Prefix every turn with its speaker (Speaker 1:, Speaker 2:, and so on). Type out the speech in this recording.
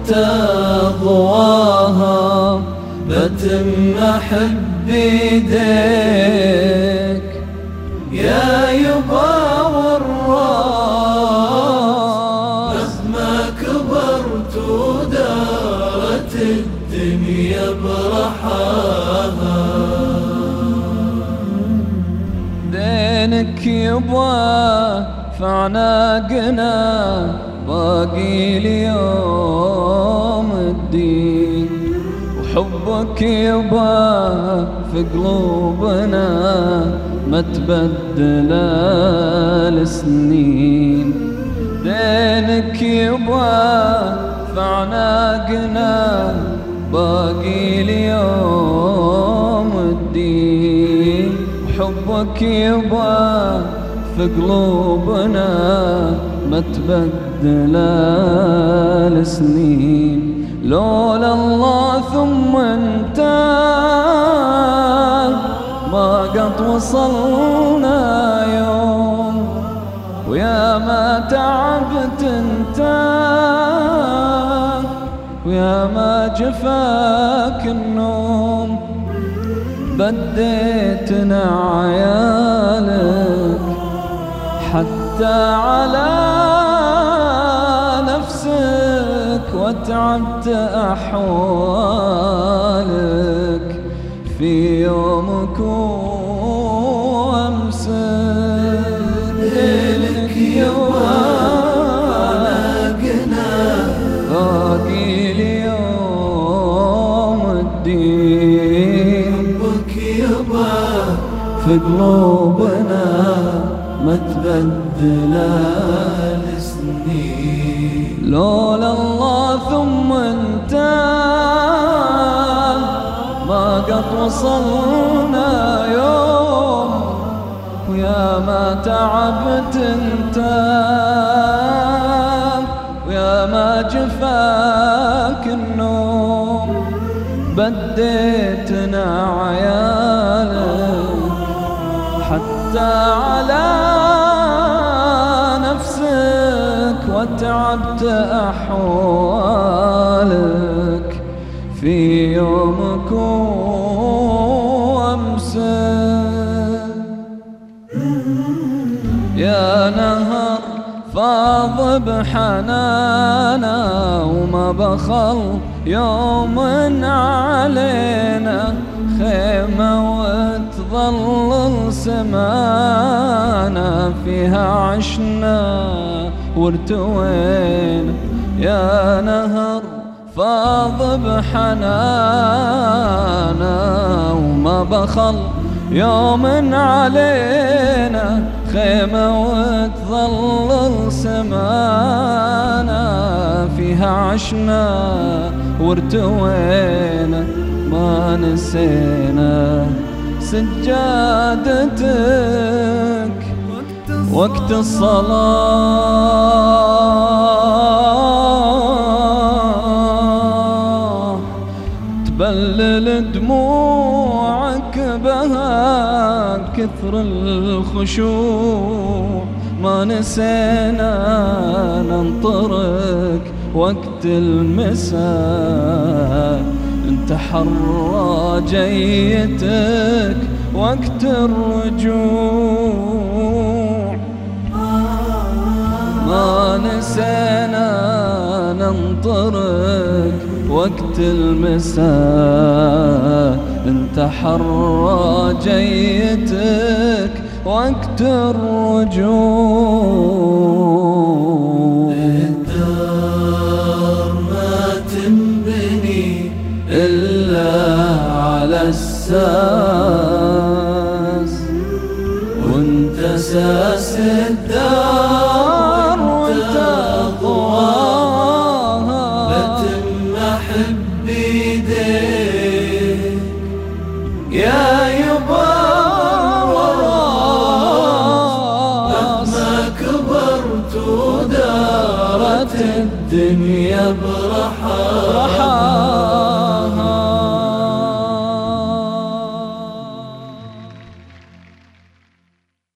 Speaker 1: أضواها بتم أحب بيديك يا يبا والراس. مهما كبرت ودارت الدنيا برحاها دينك يبا فعناقنا باقي اليوم الدين، وحبك يبا في قلوبنا ما تبدل السنين. دينك يبا في عناقنا باقي اليوم الدين، وحبك يبا في قلوبنا ما تبدل السنين. لولا الله ثم انت ما قد وصلنا يوم، ويا ما تعبت انت ويا ما جفاك النوم. بديتنا عيالك حتى على نفسك، وتعبت أحوالك في يومك وأمسك. دينك يبا عناقنا باقي اليوم الدين، حبك يبا في قلوبنا ما تبدل السنين. لولا الله ثم انت ما قد وصلنا يوم، ويا ما تعبت انت ويا ما جفاك النوم. بديتنا عيالك حتى على نفسك، وتعبت أحوالك في يومك وأمسك. يا نهر فاض بحنانا وما بخل يوم علينا، خيمة وتظلل سمانا فيها عشنا وارتوينا. يا نهر فاض بحنانا وما بخل يوم علينا، خيمة وتظلل سمانا فيها عشنا وارتوينا. ما نسينا سجادتك وقت الصلاة، تبلل دموعك بها كثر الخشوع. ما نسينا ننطرك وقت المساء، انتحر جيتك وقت الرجوع. ما نسينا ننطرك وقت المساء، انتحر جيتك وقت الرجوع.
Speaker 2: الدار ما تنبني إلا على الساس، وانت ساس الدار وانت ضواها، بتم أحب بيديك يا يبا والراس. مهما كبرت ودارت الدنيا برحاها